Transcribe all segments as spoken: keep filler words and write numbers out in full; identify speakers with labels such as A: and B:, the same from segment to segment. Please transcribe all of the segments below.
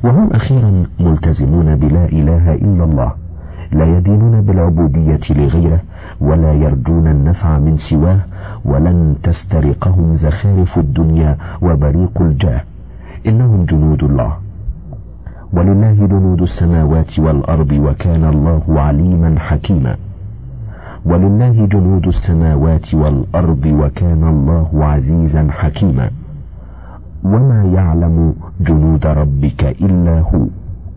A: وهم أخيرا ملتزمون بلا إله إلا الله، لا يدينون بالعبودية لغيره ولا يرجون النفع من سواه، ولن تسترقهم زخارف الدنيا وبريق الجاه، إنهم جنود الله. ولله جنود السماوات والأرض وكان الله عليما حكيما. ولله جنود السماوات والأرض وكان الله عزيزا حكيما. وما يعلم جنود ربك إلا هو.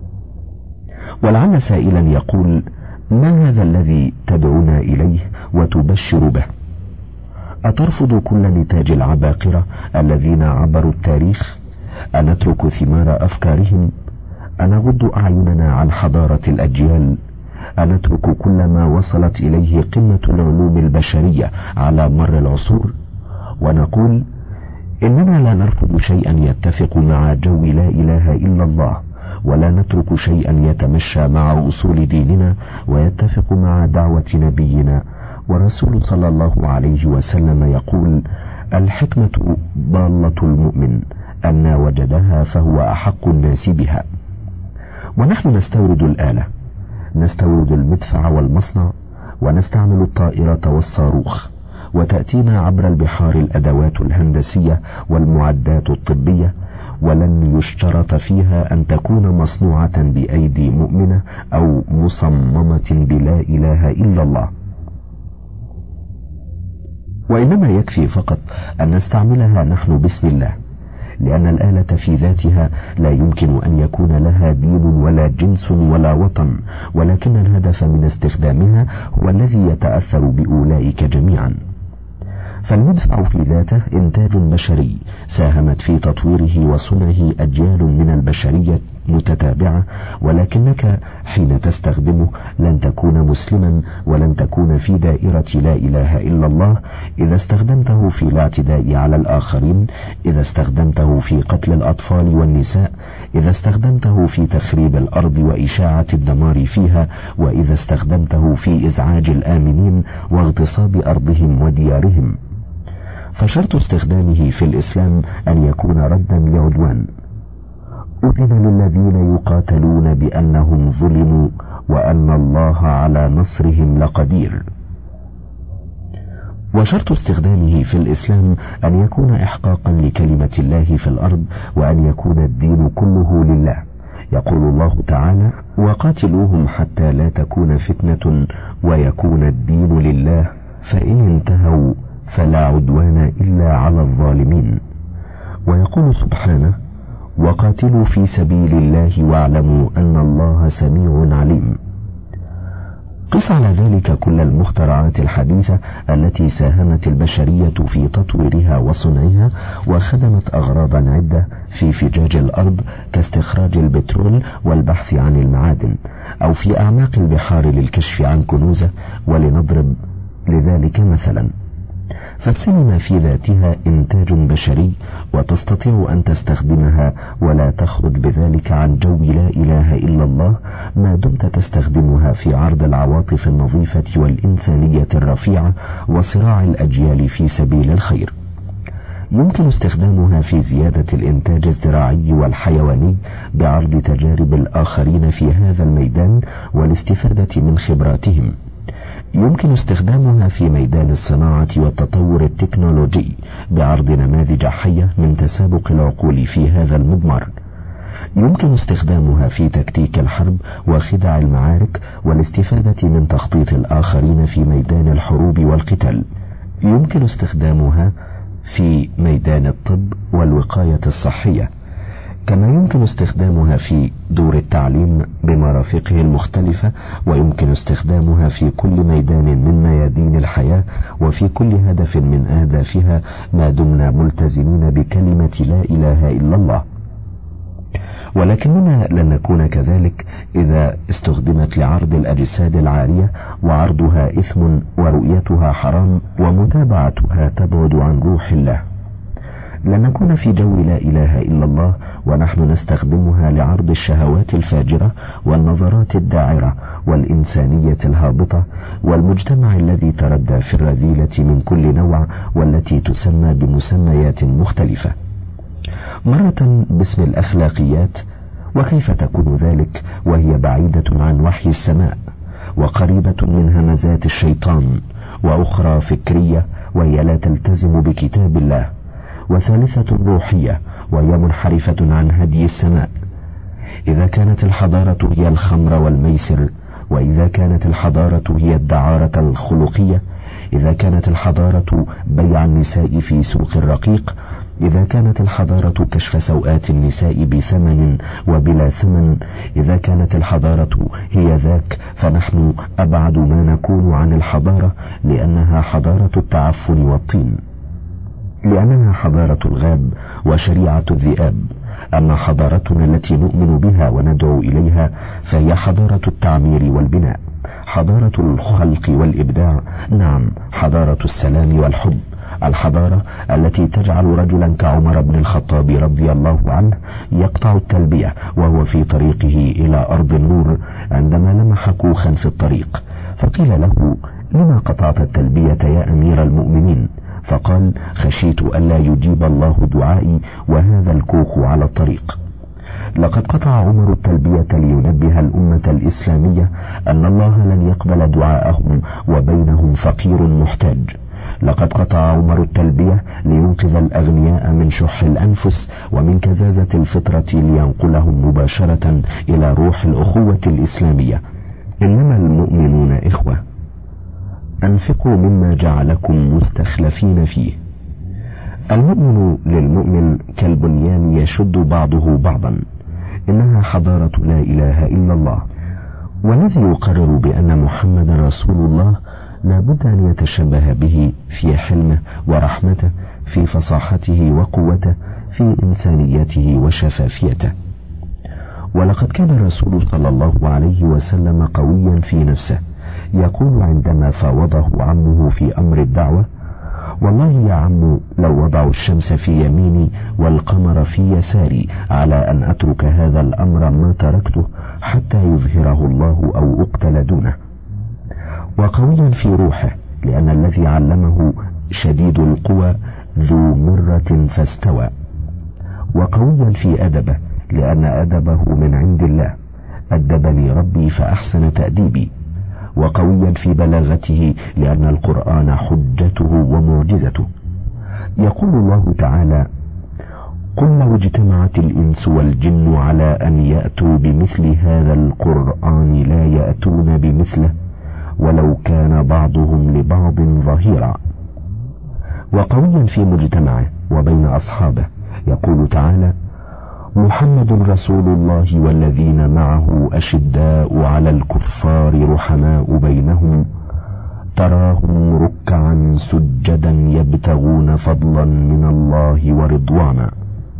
A: ولعل سائلا يقول: ما هذا الذي تدعونا إليه وتبشر به؟ أترفض كل نتاج العباقرة الذين عبروا التاريخ؟ أنترك ثمار أفكارهم؟ أنغض أعيننا عن حضارة الأجيال؟ أنترك كل ما وصلت إليه قمة العلوم البشرية على مر العصور ونقول إننا لا نرفض شيئا يتفق مع جو لا إله إلا الله، ولا نترك شيئا يتمشى مع أصول ديننا ويتفق مع دعوة نبينا؟ ورسول صلى الله عليه وسلم يقول: الحكمة ضالة المؤمن، أن وجدها فهو أحق الناس بها. ونحن نستورد الآلة، نستورد المدفع والمصنع، ونستعمل الطائرة والصاروخ، وتأتينا عبر البحار الأدوات الهندسية والمعدات الطبية، ولن يشترط فيها أن تكون مصنوعة بأيدي مؤمنة أو مصممة بلا إله إلا الله، وإنما يكفي فقط أن نستعملها نحن باسم الله، لأن الآلة في ذاتها لا يمكن أن يكون لها دين ولا جنس ولا وطن، ولكن الهدف من استخدامها هو الذي يتأثر بأولئك جميعا. فالمدفع في ذاته إنتاج بشري ساهمت في تطويره وصنعه أجيال من البشرية متتابعة، ولكنك حين تستخدمه لن تكون مسلما ولن تكون في دائرة لا إله إلا الله إذا استخدمته في الاعتداء على الآخرين، إذا استخدمته في قتل الأطفال والنساء، إذا استخدمته في تخريب الأرض وإشاعة الدمار فيها، وإذا استخدمته في إزعاج الآمنين واغتصاب أرضهم وديارهم. فشرط استخدامه في الإسلام أن يكون ردا لعدوان. أذن للذين يقاتلون بأنهم ظلموا وأن الله على نصرهم لقدير. وشرط استخدامه في الإسلام أن يكون إحقاقا لكلمة الله في الأرض، وأن يكون الدين كله لله. يقول الله تعالى: وقاتلوهم حتى لا تكون فتنة ويكون الدين لله، فإن انتهوا فلا عدوان إلا على الظالمين. ويقول سبحانه: وقاتلوا في سبيل الله واعلموا أن الله سميع عليم. قس على ذلك كل المخترعات الحديثة التي ساهمت البشرية في تطويرها وصنعها وخدمت أغراضا عدة في فجاج الأرض كاستخراج البترول والبحث عن المعادن، أو في أعماق البحار للكشف عن كنوزه، ولنضرب لذلك مثلا. فالسينما في ذاتها إنتاج بشري، وتستطيع أن تستخدمها ولا تخرج بذلك عن جو لا إله إلا الله ما دمت تستخدمها في عرض العواطف النظيفة والإنسانية الرفيعة وصراع الأجيال في سبيل الخير. يمكن استخدامها في زيادة الإنتاج الزراعي والحيواني بعرض تجارب الآخرين في هذا الميدان والاستفادة من خبراتهم. يمكن استخدامها في ميدان الصناعة والتطور التكنولوجي بعرض نماذج حية من تسابق العقول في هذا المضمار. يمكن استخدامها في تكتيك الحرب وخدع المعارك والاستفادة من تخطيط الآخرين في ميدان الحروب والقتال. يمكن استخدامها في ميدان الطب والوقاية الصحية، كما يمكن استخدامها في دور التعليم بمرافقه المختلفة، ويمكن استخدامها في كل ميدان من ميادين الحياة وفي كل هدف من أهدافها ما دمنا ملتزمين بكلمة لا إله إلا الله. ولكننا لن نكون كذلك إذا استخدمت لعرض الأجساد العارية، وعرضها إثم ورؤيتها حرام ومتابعتها تبعد عن روح الله. لن نكون في جو لا إله إلا الله ونحن نستخدمها لعرض الشهوات الفاجرة والنظرات الداعرة والإنسانية الهابطة والمجتمع الذي تردى في الرذيلة من كل نوع والتي تسمى بمسميات مختلفة، مرة باسم الأخلاقيات، وكيف تكون ذلك وهي بعيدة عن وحي السماء وقريبة من همزات الشيطان، وأخرى فكرية وهي لا تلتزم بكتاب الله، وثالثة روحية وهي منحرفة عن هدي السماء. إذا كانت الحضارة هي الخمر والميسر، وإذا كانت الحضارة هي الدعارة الخلقية، إذا كانت الحضارة بيع النساء في سوق الرقيق، إذا كانت الحضارة كشف سوءات النساء بثمن وبلا ثمن، إذا كانت الحضارة هي ذاك، فنحن أبعد ما نكون عن الحضارة، لأنها حضارة التعفن والطين، لأنها حضارة الغاب وشريعة الذئاب. أما حضارتنا التي نؤمن بها وندعو إليها فهي حضارة التعمير والبناء، حضارة الخلق والإبداع، نعم حضارة السلام والحب، الحضارة التي تجعل رجلا كعمر بن الخطاب رضي الله عنه يقطع التلبية وهو في طريقه إلى أرض النور عندما لمح كوخا في الطريق، فقيل له: لما قطعت التلبية يا أمير المؤمنين؟ فقال: خشيت ألا يجيب الله دعائي وهذا الكوخ على الطريق. لقد قطع عمر التلبية لينبه الأمة الإسلامية أن الله لن يقبل دعاءهم وبينهم فقير محتاج. لقد قطع عمر التلبية لينقذ الأغنياء من شح الأنفس ومن كزازة الفطرة لينقلهم مباشرة إلى روح الأخوة الإسلامية. إنما المؤمنون إخوة، أنفقوا مما جعلكم مستخلفين فيه. المؤمن للمؤمن كالبنيان يشد بعضه بعضا، إنها حضارة لا إله إلا الله. والذي يقرر بأن محمد رسول الله لا بد أن يتشبه به في حلمه ورحمته، في فصاحته وقوته، في إنسانيته وشفافيته. ولقد كان الرسول صلى الله عليه وسلم قويا في نفسه، يقول عندما فاوضه عمه في أمر الدعوة: والله يا عم لو وضعوا الشمس في يميني والقمر في يساري على أن أترك هذا الأمر ما تركته حتى يظهره الله أو أقتل دونه. وقويا في روحه، لأن الذي علمه شديد القوى ذو مرة فاستوى. وقويا في أدبه، لأن أدبه من عند الله، أدبني ربي فأحسن تأديبي. وقويا في بلاغته، لأن القرآن حجته ومعجزته. يقول الله تعالى: قل لو اجتمعت الإنس والجن على أن يأتوا بمثل هذا القرآن لا يأتون بمثله ولو كان بعضهم لبعض ظهيرا. وقويا في مجتمعه وبين أصحابه، يقول تعالى: محمد رسول الله والذين معه أشداء على الكفار رحماء بينهم تراهم ركعا سجدا يبتغون فضلا من الله ورضوانا.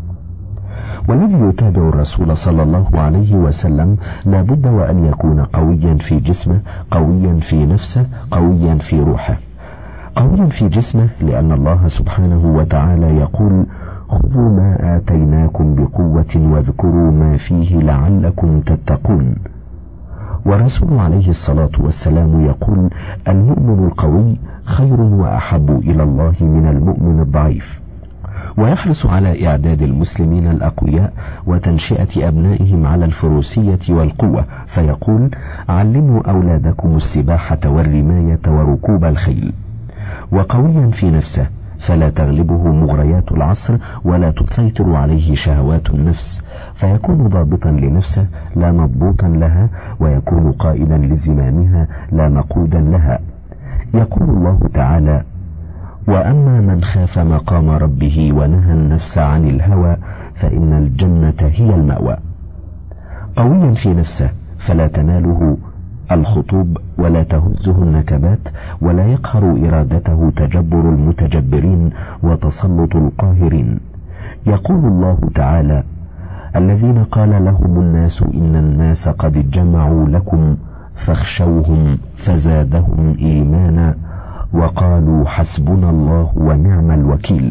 A: والذي يتابع الرسول صلى الله عليه وسلم لا بد وأن يكون قويا في جسمه، قويا في نفسه، قويا في روحه. قويا في جسمه، لأن الله سبحانه وتعالى يقول: خذوا ما آتيناكم بقوة واذكروا ما فيه لعلكم تتقون. ورسول عليه الصلاة والسلام يقول: المؤمن القوي خير وأحب إلى الله من المؤمن الضعيف. ويحرص على إعداد المسلمين الأقوياء وتنشئة أبنائهم على الفروسية والقوة، فيقول: علموا أولادكم السباحة والرماية وركوب الخيل. وقويا في نفسه، فلا تغلبه مغريات العصر ولا تسيطر عليه شهوات النفس، فيكون ضابطا لنفسه لا مضبوطا لها، ويكون قائدا لزمامها لا مقودا لها. يقول الله تعالى: وأما من خاف مقام ربه ونهى النفس عن الهوى فإن الجنة هي المأوى. قويا في نفسه، فلا تناله الخطوب ولا تهزه النكبات ولا يقهر إرادته تجبر المتجبرين وتسلط القاهرين. يقول الله تعالى: الذين قال لهم الناس إن الناس قد جمعوا لكم فاخشوهم فزادهم إيمانا وقالوا حسبنا الله ونعم الوكيل.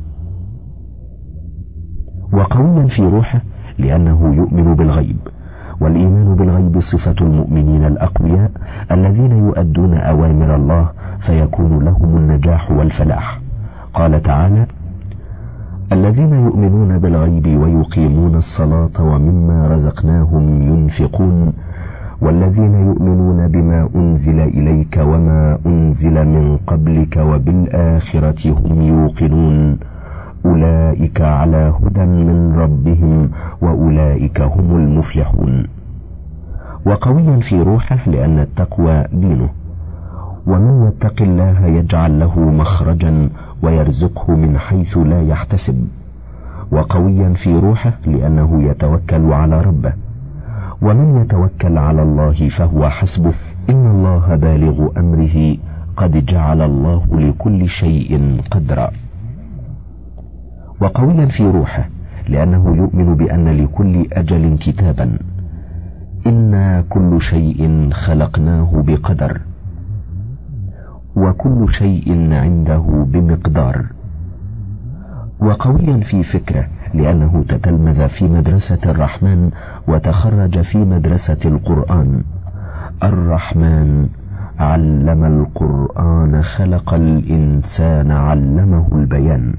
A: وقويا في روحه، لأنه يؤمن بالغيب، والإيمان بالغيب صفة المؤمنين الأقوياء الذين يؤدون أوامر الله فيكون لهم النجاح والفلاح. قال تعالى: الذين يؤمنون بالغيب ويقيمون الصلاة ومما رزقناهم ينفقون والذين يؤمنون بما أنزل إليك وما أنزل من قبلك وبالآخرة هم يوقنون أولئك على هدى من ربهم وأولئك هم المفلحون. وقويا في روحه لأن التقوى دينه، ومن يتق الله يجعل له مخرجا ويرزقه من حيث لا يحتسب. وقويا في روحه لأنه يتوكل على ربه، ومن يتوكل على الله فهو حسبه إن الله بالغ أمره قد جعل الله لكل شيء قدرا. وقويا في روحه لأنه يؤمن بأن لكل أجل كتابا، إنا كل شيء خلقناه بقدر وكل شيء عنده بمقدار. وقويا في فكره لأنه تتلمذ في مدرسة الرحمن وتخرج في مدرسة القرآن. الرحمن علم القرآن خلق الإنسان علمه البيان.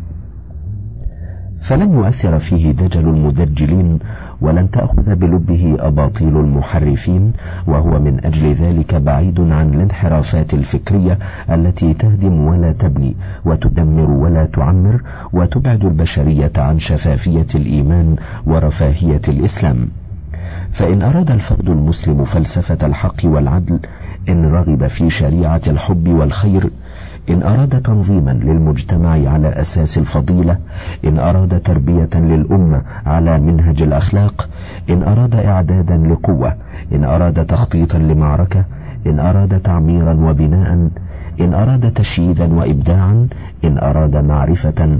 A: فلن يؤثر فيه دجل المدجلين ولن تأخذ بلبه أباطيل المحرفين، وهو من أجل ذلك بعيد عن الانحرافات الفكرية التي تهدم ولا تبني وتدمر ولا تعمر وتبعد البشرية عن شفافية الإيمان ورفاهية الإسلام. فإن أراد الفرد المسلم فلسفة الحق والعدل، إن رغب في شريعة الحب والخير، إن أراد تنظيما للمجتمع على أساس الفضيلة، إن أراد تربية للأمة على منهج الأخلاق، إن أراد إعدادا لقوة، إن أراد تخطيطا لمعركة، إن أراد تعميرا وبناء، إن أراد تشييدا وإبداعا، إن أراد معرفة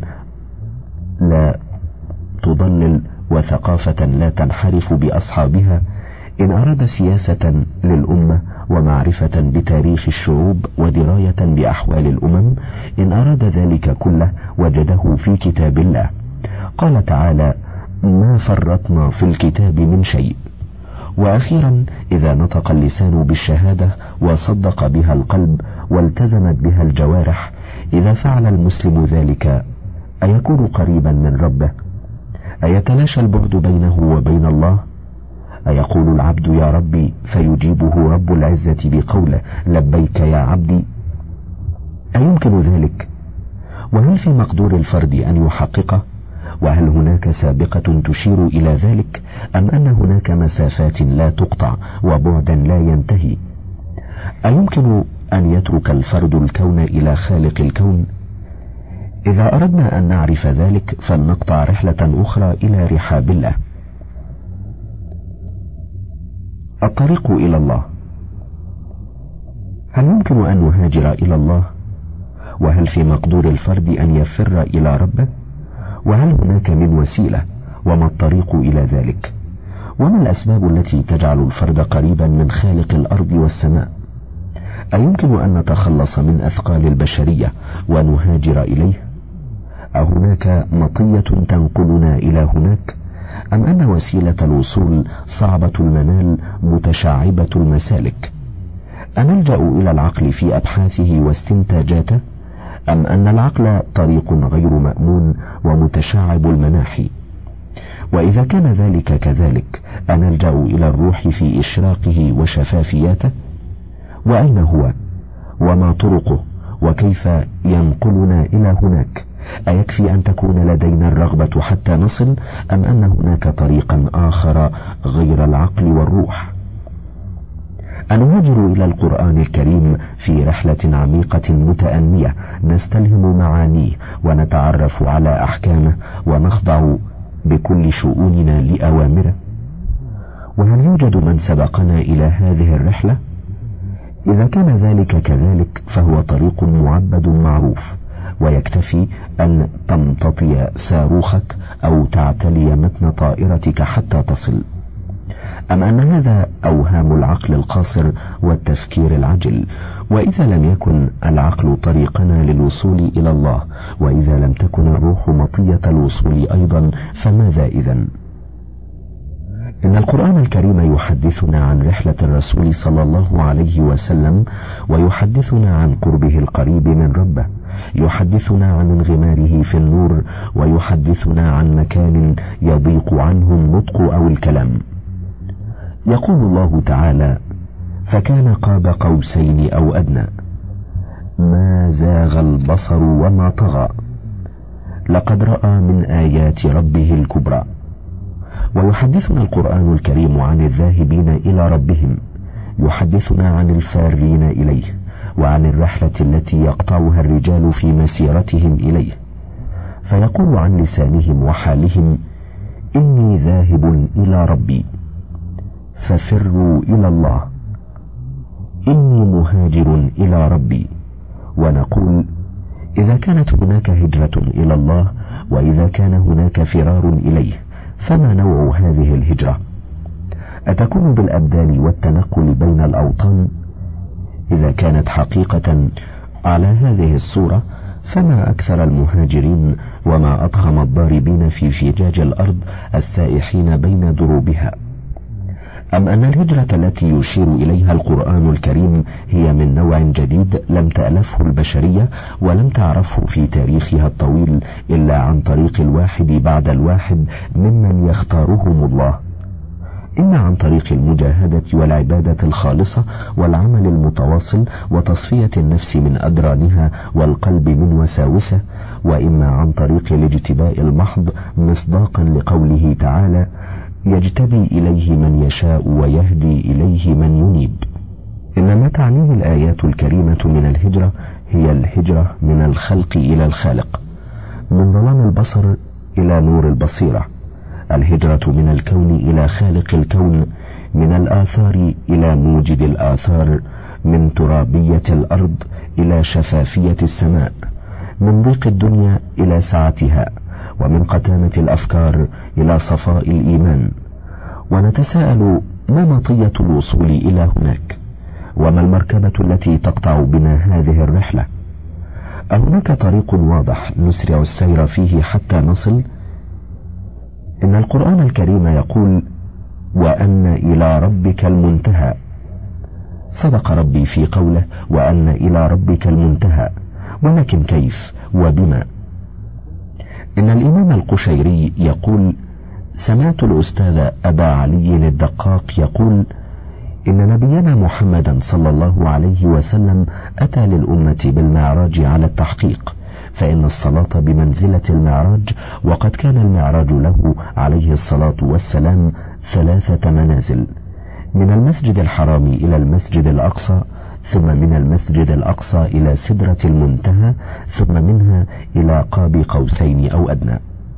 A: لا تضلل وثقافة لا تنحرف بأصحابها، إن أراد سياسة للأمة ومعرفة بتاريخ الشعوب ودراية بأحوال الأمم، إن أراد ذلك كله وجده في كتاب الله. قال تعالى: ما فرطنا في الكتاب من شيء. وأخيرا، إذا نطق اللسان بالشهادة وصدق بها القلب والتزمت بها الجوارح، إذا فعل المسلم ذلك أيكون قريبا من ربه؟ أيتلاشى البعد بينه وبين الله؟ أيقول العبد يا ربي فيجيبه رب العزة بقوله لبيك يا عبدي؟ أيمكن ذلك؟ وهل في مقدور الفرد أن يحققه؟ وهل هناك سابقة تشير إلى ذلك، أم أن هناك مسافات لا تقطع وبعدا لا ينتهي؟ أيمكن أن يترك الفرد الكون إلى خالق الكون؟ إذا أردنا أن نعرف ذلك فلنقطع رحلة أخرى إلى رحاب الله. الطريق إلى الله. هل يمكن أن نهاجر إلى الله؟ وهل في مقدور الفرد أن يفر إلى ربه؟ وهل هناك من وسيلة؟ وما الطريق إلى ذلك؟ وما الأسباب التي تجعل الفرد قريبا من خالق الأرض والسماء؟ أيمكن أن نتخلص من أثقال البشرية ونهاجر إليه؟ أهناك مطية تنقلنا إلى هناك، أم أن وسيلة الوصول صعبة المنال متشعبة المسالك؟ أنلجأ إلى العقل في أبحاثه واستنتاجاته، أم أن العقل طريق غير مأمون ومتشعب المناحي؟ وإذا كان ذلك كذلك، أنلجأ إلى الروح في إشراقه وشفافياته؟ وأين هو؟ وما طرقه؟ وكيف ينقلنا إلى هناك؟ أيكفي أن تكون لدينا الرغبة حتى نصل، أم أن هناك طريقا آخر غير العقل والروح؟ أنهاجر إلى القرآن الكريم في رحلة عميقة متأنية نستلهم معانيه ونتعرف على أحكامه ونخضع بكل شؤوننا لأوامره؟ وهل يوجد من سبقنا إلى هذه الرحلة؟ إذا كان ذلك كذلك فهو طريق معبد معروف، ويكتفي أن تمتطي صاروخك أو تعتلي متن طائرتك حتى تصل. أم أن هذا أوهام العقل القاصر والتفكير العجل؟ وإذا لم يكن العقل طريقنا للوصول إلى الله، وإذا لم تكن الروح مطية الوصول أيضا، فماذا إذن؟ إن القرآن الكريم يحدثنا عن رحلة الرسول صلى الله عليه وسلم، ويحدثنا عن قربه القريب من ربه، يحدثنا عن انغماره في النور، ويحدثنا عن مكان يضيق عنه النطق أو الكلام. يقول الله تعالى: فكان قاب قوسين أو أدنى، ما زاغ البصر وما طغى، لقد رأى من آيات ربه الكبرى. ويحدثنا القرآن الكريم عن الذاهبين إلى ربهم، يحدثنا عن الفارين إليه، وعن الرحلة التي يقطعها الرجال في مسيرتهم إليه، فيقول عن لسانهم وحالهم: إني ذاهب إلى ربي ففروا إلى الله، إني مهاجر إلى ربي. ونقول: إذا كانت هناك هجرة إلى الله، وإذا كان هناك فرار إليه، فما نوع هذه الهجرة؟ أتكون بالأبدان والتنقل بين الأوطان؟ إذا كانت حقيقة على هذه الصورة، فما أكثر المهاجرين وما أضخم الضاربين في فجاج الأرض السائحين بين دروبها؟ أم أن الهجرة التي يشير إليها القرآن الكريم هي من نوع جديد لم تألفه البشرية ولم تعرفه في تاريخها الطويل إلا عن طريق الواحد بعد الواحد ممن يختارهم الله، إما عن طريق المجاهدة والعبادة الخالصة والعمل المتواصل وتصفية النفس من أدرانها والقلب من وساوسه، وإما عن طريق الاجتباء المحض مصداقا لقوله تعالى: يجتبي إليه من يشاء ويهدي إليه من ينيب. إنما تعنيه الآيات الكريمة من الهجرة هي الهجرة من الخلق إلى الخالق، من ظلام البصر إلى نور البصيرة، الهجرة من الكون إلى خالق الكون، من الآثار إلى موجد الآثار، من ترابية الأرض إلى شفافية السماء، من ضيق الدنيا إلى سعتها، ومن قتامة الأفكار إلى صفاء الإيمان. ونتساءل: ما مطية الوصول إلى هناك؟ وما المركبة التي تقطع بنا هذه الرحلة؟ أهناك طريق واضح نسرع السير فيه حتى نصل؟ إن القرآن الكريم يقول: وأن إلى ربك المنتهى. صدق ربي في قوله: وأن إلى ربك المنتهى، ولكن كيف وبما؟ إن الإمام القشيري يقول: سمعت الأستاذ أبا علي الدقاق يقول: إن نبينا محمدا صلى الله عليه وسلم أتى للأمة بالمعراج على التحقيق، فإن الصلاة بمنزلة المعراج، وقد كان المعراج له عليه الصلاة والسلام ثلاثة منازل: من المسجد الحرام إلى المسجد الأقصى، ثم من المسجد الأقصى إلى سدرة المنتهى، ثم منها إلى قاب قوسين أو أدنى.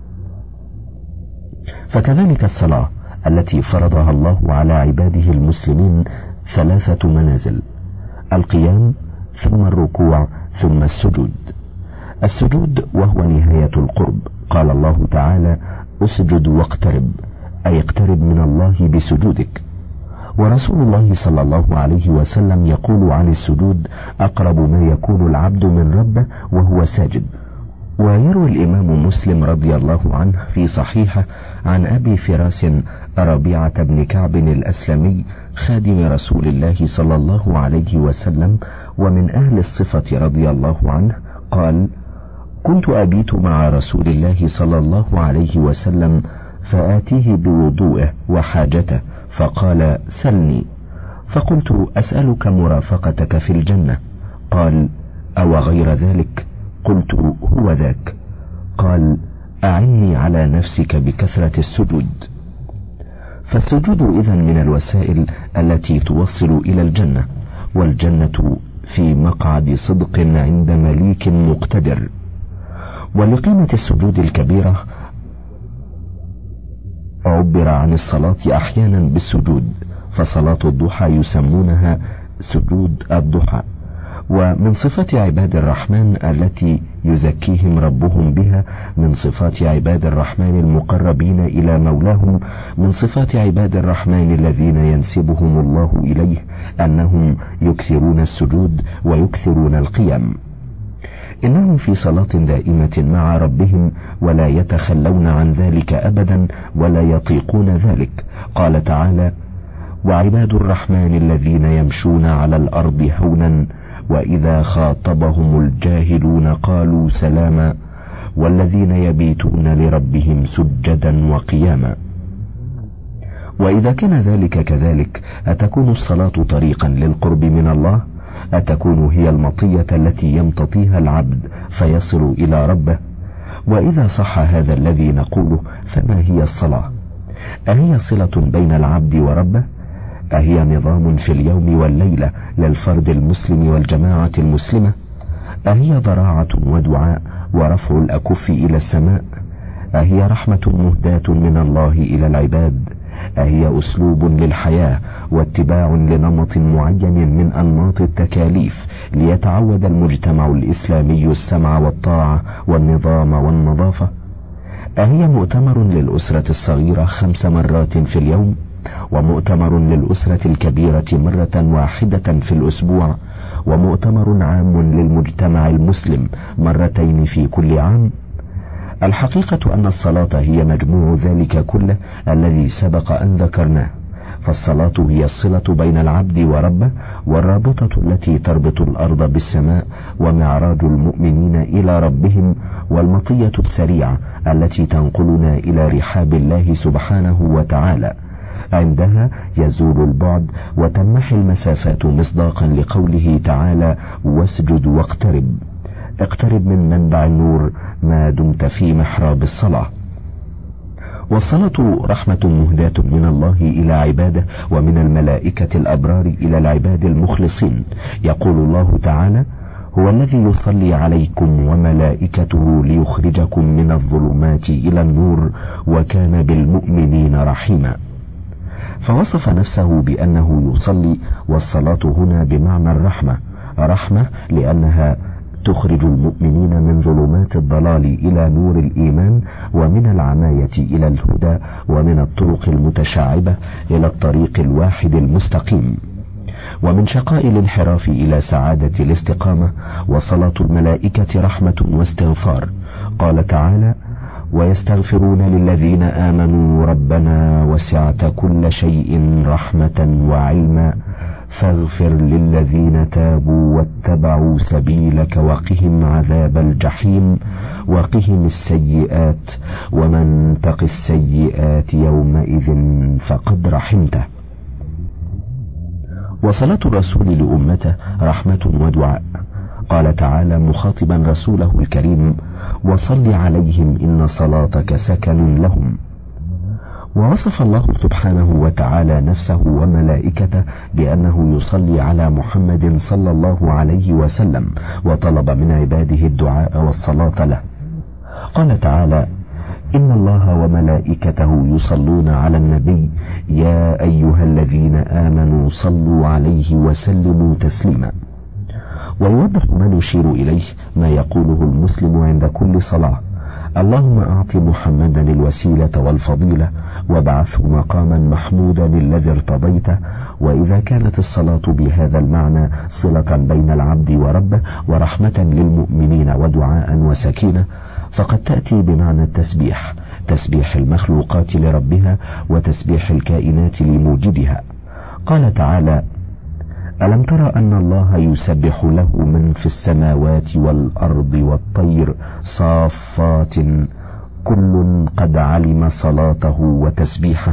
A: فكذلك الصلاة التي فرضها الله على عباده المسلمين ثلاثة منازل: القيام، ثم الركوع، ثم السجود. السجود وهو نهاية القرب، قال الله تعالى: اسجد واقترب، أي اقترب من الله بسجودك. ورسول الله صلى الله عليه وسلم يقول عن السجود: أقرب ما يكون العبد من ربه وهو ساجد. ويروي الإمام مسلم رضي الله عنه في صحيحه عن أبي فراس ربيعة بن كعب الأسلمي خادم رسول الله صلى الله عليه وسلم ومن أهل الصفة رضي الله عنه قال: كنت أبيت مع رسول الله صلى الله عليه وسلم فآتيه بوضوءه وحاجته، فقال: سلني. فقلت: أسألك مرافقتك في الجنة. قال: أو غير ذلك؟ قلت: هو ذاك. قال: أعني على نفسك بكثرة السجود. فالسجود إذن من الوسائل التي توصل إلى الجنة، والجنة في مقعد صدق عند مليك مقتدر. ولقيمة السجود الكبيرة عبر عن الصلاة أحيانا بالسجود، فصلاة الضحى يسمونها سجود الضحى. ومن صفات عباد الرحمن التي يزكيهم ربهم بها، من صفات عباد الرحمن المقربين إلى مولاهم، من صفات عباد الرحمن الذين ينسبهم الله إليه أنهم يكثرون السجود ويكثرون القيام. إنهم في صلاة دائمة مع ربهم، ولا يتخلون عن ذلك أبدا ولا يطيقون ذلك. قال تعالى: وعباد الرحمن الذين يمشون على الأرض هونا وإذا خاطبهم الجاهلون قالوا سلاما والذين يبيتون لربهم سجدا وقياما. وإذا كان ذلك كذلك أتكون الصلاة طريقا للقرب من الله؟ أتكون هي المطية التي يمتطيها العبد فيصل إلى ربه؟ وإذا صح هذا الذي نقوله فما هي الصلاة؟ أهي صلة بين العبد وربه؟ أهي نظام في اليوم والليلة للفرد المسلم والجماعة المسلمة؟ أهي ضراعة ودعاء ورفع الأكف إلى السماء؟ أهي رحمة مهداة من الله إلى العباد؟ أهي أسلوب للحياة واتباع لنمط معين من أنماط التكاليف ليتعود المجتمع الإسلامي السمع والطاعة والنظام والنظافة؟ أهي مؤتمر للأسرة الصغيرة خمس مرات في اليوم، ومؤتمر للأسرة الكبيرة مرة واحدة في الأسبوع، ومؤتمر عام للمجتمع المسلم مرتين في كل عام؟ الحقيقة أن الصلاة هي مجموع ذلك كله الذي سبق أن ذكرناه، فالصلاة هي الصلة بين العبد وربه، والرابطة التي تربط الأرض بالسماء، ومعراج المؤمنين إلى ربهم، والمطية السريعة التي تنقلنا إلى رحاب الله سبحانه وتعالى. عندها يزول البعد وتنمحي المسافات مصداقا لقوله تعالى: واسجد واقترب. اقترب من منبع النور ما دمت في محراب الصلاة. والصلاة رحمة مهداة من الله إلى عباده، ومن الملائكة الأبرار إلى العباد المخلصين. يقول الله تعالى: هو الذي يصلي عليكم وملائكته ليخرجكم من الظلمات إلى النور وكان بالمؤمنين رحيما. فوصف نفسه بأنه يصلي، والصلاة هنا بمعنى الرحمة، رحمة لأنها تخرج المؤمنين من ظلمات الضلال إلى نور الإيمان، ومن العماية إلى الهدى، ومن الطرق المتشعبة إلى الطريق الواحد المستقيم، ومن شقاء الانحراف إلى سعادة الاستقامة. وصلاة الملائكة رحمة واستغفار. قال تعالى: ويستغفرون للذين آمنوا ربنا وسعت كل شيء رحمة وعلما فاغفر للذين تابوا واتبعوا سبيلك وقهم عذاب الجحيم وقهم السيئات ومن تق السيئات يومئذ فقد رحمته. وصلاة الرسول لأمته رحمة ودعاء. قال تعالى مخاطبا رسوله الكريم: وصل عليهم إن صلاتك سكن لهم. ووصف الله سبحانه وتعالى نفسه وملائكته بأنه يصلي على محمد صلى الله عليه وسلم، وطلب من عباده الدعاء والصلاة له. قال تعالى: إن الله وملائكته يصلون على النبي يا أيها الذين آمنوا صلوا عليه وسلموا تسليما. ويوضح ما نشير إليه ما يقوله المسلم عند كل صلاة: اللهم أعط محمدا الوسيلة والفضيلة وابعثه مقاما محمودا الذي ارتضيته. وإذا كانت الصلاة بهذا المعنى صلة بين العبد وربه ورحمة للمؤمنين ودعاء وسكينة، فقد تأتي بمعنى التسبيح، تسبيح المخلوقات لربها وتسبيح الكائنات لموجدها. قال تعالى: ألم تر أن الله يسبح له من في السماوات والأرض والطير صافات كل قد علم صلاته وتسبيحه.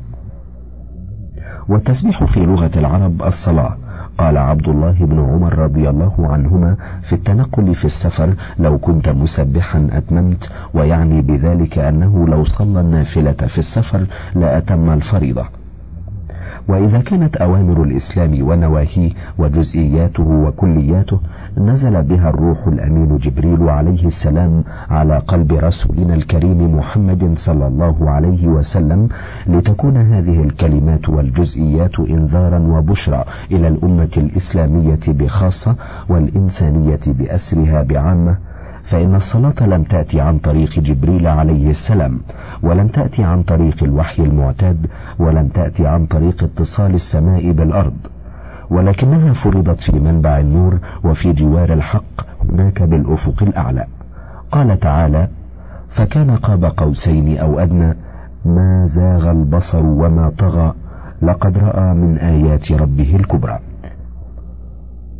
A: والتسبيح في لغة العرب الصلاة. قال عبد الله بن عمر رضي الله عنهما في التنقل في السفر: لو كنت مسبحا أتممت، ويعني بذلك أنه لو صلى النافلة في السفر لأتم الفريضة. وإذا كانت أوامر الإسلام ونواهيه وجزئياته وكلياته نزل بها الروح الأمين جبريل عليه السلام على قلب رسولنا الكريم محمد صلى الله عليه وسلم، لتكون هذه الكلمات والجزئيات إنذارا وبشرى إلى الأمة الإسلامية بخاصة والإنسانية بأسرها بعامة. فإن الصلاة لم تأتي عن طريق جبريل عليه السلام، ولم تأتي عن طريق الوحي المعتاد، ولم تأتي عن طريق اتصال السماء بالأرض، ولكنها فرضت في منبع النور وفي جوار الحق هناك بالأفق الأعلى. قال تعالى: فكان قاب قوسين أو أدنى ما زاغ البصر وما طغى لقد رأى من آيات ربه الكبرى.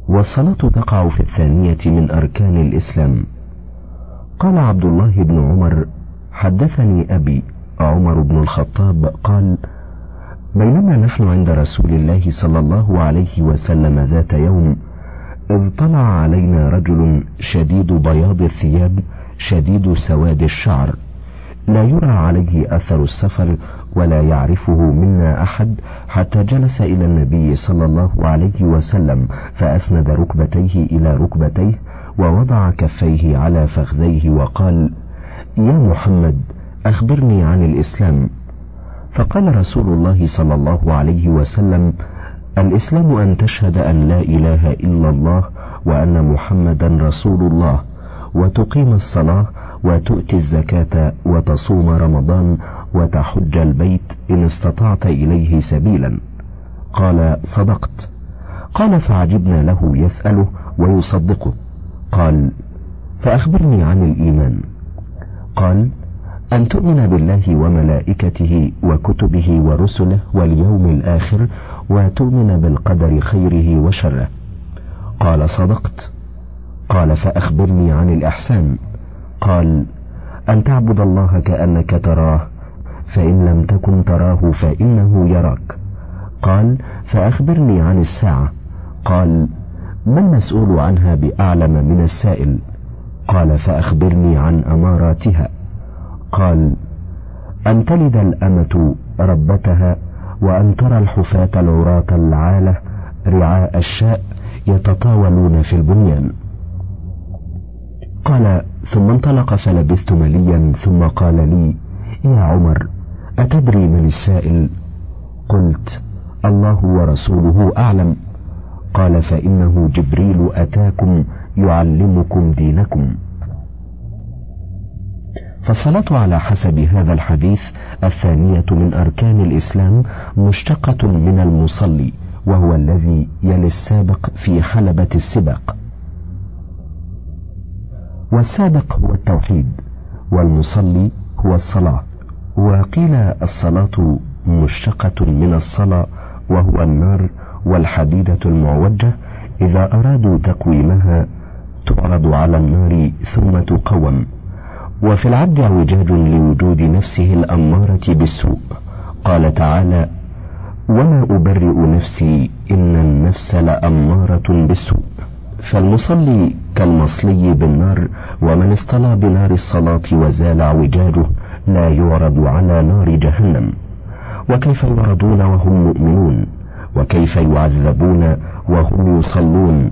A: والصلاة تقع في الثانية من أركان الإسلام. قال عبد الله بن عمر: حدثني أبي عمر بن الخطاب قال: بينما نحن عند رسول الله صلى الله عليه وسلم ذات يوم، إذ طلع علينا رجل شديد بياض الثياب شديد سواد الشعر، لا يرى عليه أثر السفر ولا يعرفه منا أحد، حتى جلس إلى النبي صلى الله عليه وسلم فأسند ركبتيه إلى ركبتيه ووضع كفيه على فخذيه وقال: يا محمد، أخبرني عن الإسلام. فقال رسول الله صلى الله عليه وسلم: الإسلام أن تشهد أن لا إله إلا الله وأن محمدا رسول الله، وتقيم الصلاة وتؤتي الزكاة وتصوم رمضان وتحج البيت إن استطعت إليه سبيلا. قال: صدقت. قال: فعجبنا له يسأله ويصدقه. قال: فأخبرني عن الإيمان. قال: أن تؤمن بالله وملائكته وكتبه ورسله واليوم الآخر، وتؤمن بالقدر خيره وشره. قال: صدقت. قال: فأخبرني عن الإحسان. قال: أن تعبد الله كأنك تراه، فإن لم تكن تراه فإنه يراك. قال: فأخبرني عن الساعة. قال: ما المسؤول عنها بأعلم من السائل؟ قال: فأخبرني عن أماراتها. قال: أن تلد الأمة ربتها، وأن ترى الحفاة العراة العالة رعاء الشاء يتطاولون في البنيان. قال: ثم انطلق فلبثت مليا، ثم قال لي: يا عمر، أتدري من السائل؟ قلت: الله ورسوله أعلم. قال: فإنه جبريل أتاكم يعلمكم دينكم. فالصلاة على حسب هذا الحديث الثانية من أركان الإسلام مشتقة من المصلي، وهو الذي يلي السابق في حلبة السباق. والسابق هو التوحيد، والمصلي هو الصلاة. وقيل الصلاة مشتقة من الصلاة، وهو النار والحديدة المعوجة، إذا أرادوا تقويمها تعرض على النار ثم تقوم. وفي العبد اعوجاج لوجود نفسه الأمارة بالسوء. قال تعالى: وما أبرئ نفسي إن النفس لأمارة بالسوء. فالمصلي كالمصلي بالنار، ومن اصطلى بنار الصلاة وزال اعوجاجه لا يعرض على نار جهنم. وكيف يعرضون وهم مؤمنون؟ وكيف يعذبون وهم يصلون؟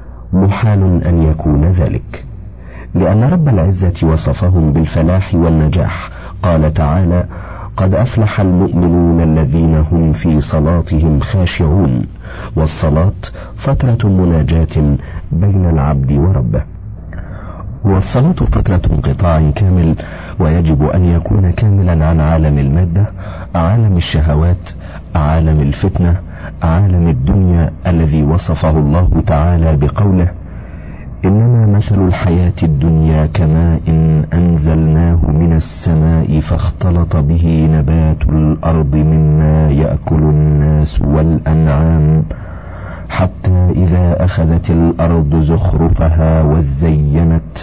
A: محال أن يكون ذلك، لأن رب العزة وصفهم بالفلاح والنجاح. قال تعالى: قد أفلح المؤمنون الذين هم في صلاتهم خاشعون. والصلاة فترة مناجاة بين العبد وربه. والصلاة فترة انقطاع كامل، ويجب أن يكون كاملا عن عالم المادة، عالم الشهوات، عالم الفتنة، عالم الدنيا الذي وصفه الله تعالى بقوله: إنما مثل الحياة الدنيا كماء أنزلناه من السماء فاختلط به نبات الأرض مما يأكل الناس والأنعام، حتى إذا أخذت الأرض زخرفها وزينت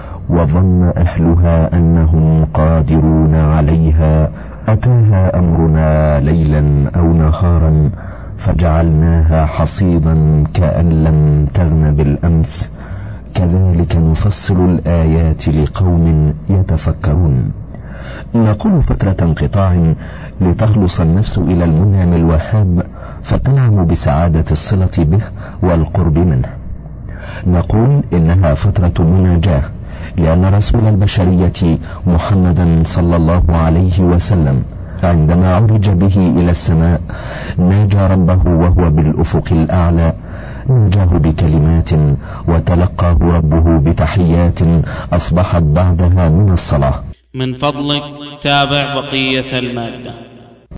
A: وظن أهلها أنهم قادرون عليها أتاها أمرنا ليلا أو نهارا فجعلناها حصيدا كأن لم تغن بالأمس، كذلك نفصل الآيات لقوم يتفكرون. نقول فترة انقطاع لتخلص النفس إلى المنعم الوهاب فتنعم بسعادة الصلة به والقرب منه. نقول إنها فترة مناجاة، لأن رسول البشرية محمدا صلى الله عليه وسلم عندما عرج به إلى السماء ناجى ربه وهو بالأفق الأعلى، ناجاه بكلمات وتلقاه ربه بتحيات أصبحت بعدها من الصلاة.
B: من فضلك تابع بقية المادة.